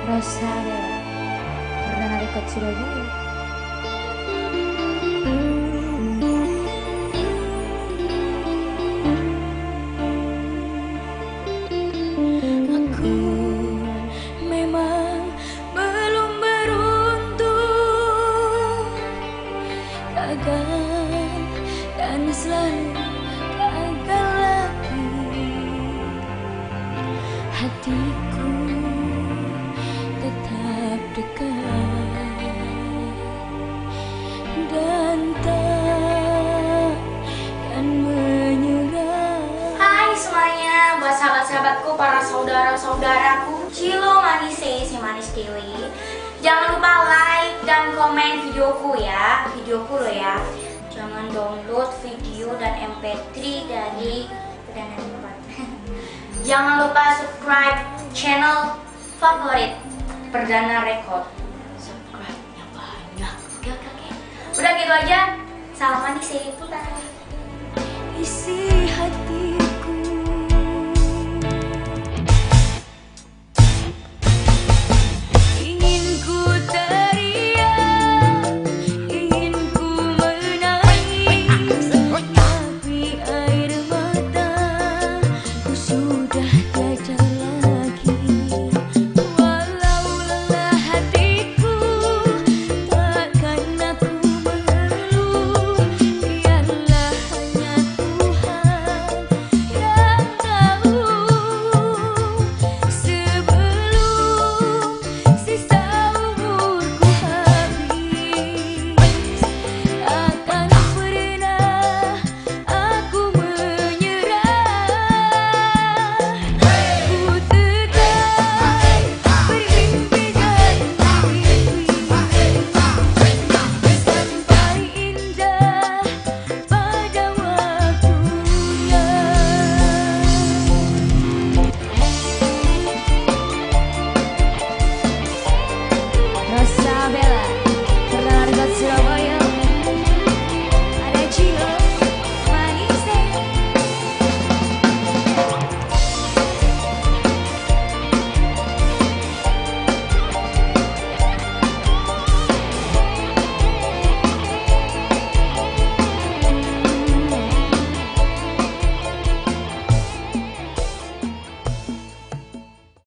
Rosario perdana record Surabaya. Aku memang belum beruntung, gagal dan selalu gagal lagi. Hatiku tetap dekat dan takkan menyerah. Hai semuanya, buat sahabat-sahabatku, para saudara-saudaraku, Cilo Manise, si manis Dewi. Jangan lupa like dan komen videoku ya, videoku loh ya. Jangan download video dan MP3 dari Perdana Record. Jangan lupa subscribe channel favorit Perdana Record. Subscribe-nya banyak. Oke. Udah gitu aja. Salam manis, putar. Isi hati